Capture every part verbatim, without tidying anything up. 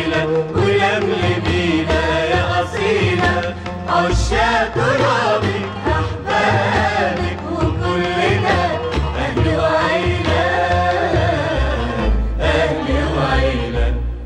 جميلة ولملمينا يا أصيلة، عشاق ترابك أحبابك وكلنا أهل وعيلة، أهل وعيلة.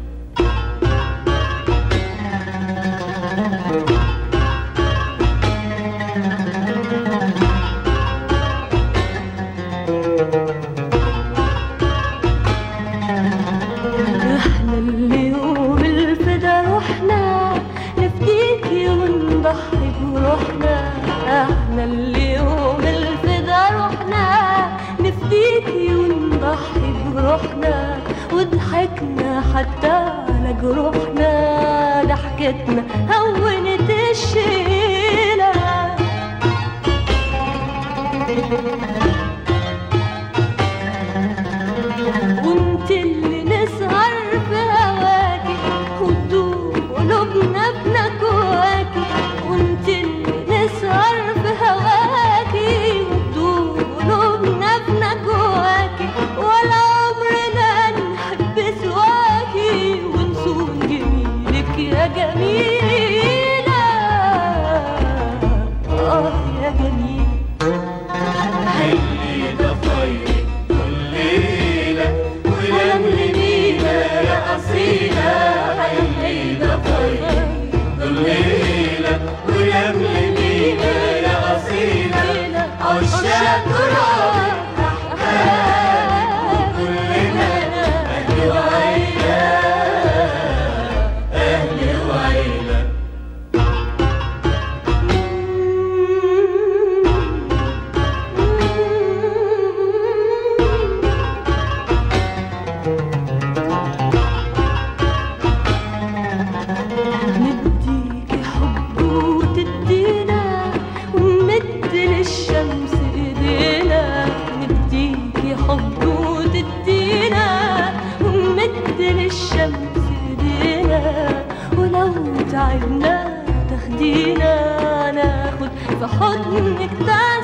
احنا اليوم الفدا روحنا نفديكي ونضحي بروحنا، احنا اليوم الفدا روحنا نفديكي ونضحي بروحنا، وضحكنا حتى على جروحنا، ضحكتنا هونت الشيلة. وانت اللي نسهر في هواكي وتدوب قلوبنا بنكواكي، وانت اللي نسهر في هواكي وتدوب قلوبنا بنكواكي، ولا عمرنا نحب سواكي ونصون جميلك يا جميلة، آه يا جميلة. اللي ضفايرك كل ليلة ولملمينا يا أصيلة، اللي ضفايرك كل ليلة ولملمينا يا أصيلة، عشاق ترابك أحبابك وكلنا أهل وعيلة، أهل وعيلة. نديكي حب وتدينا ونمد للشمس ايدينا، نديكي حب وتدينا ونمد للشمس ايدينا، ولو تعبنا تاخدينا ناخد في حضنك تعالي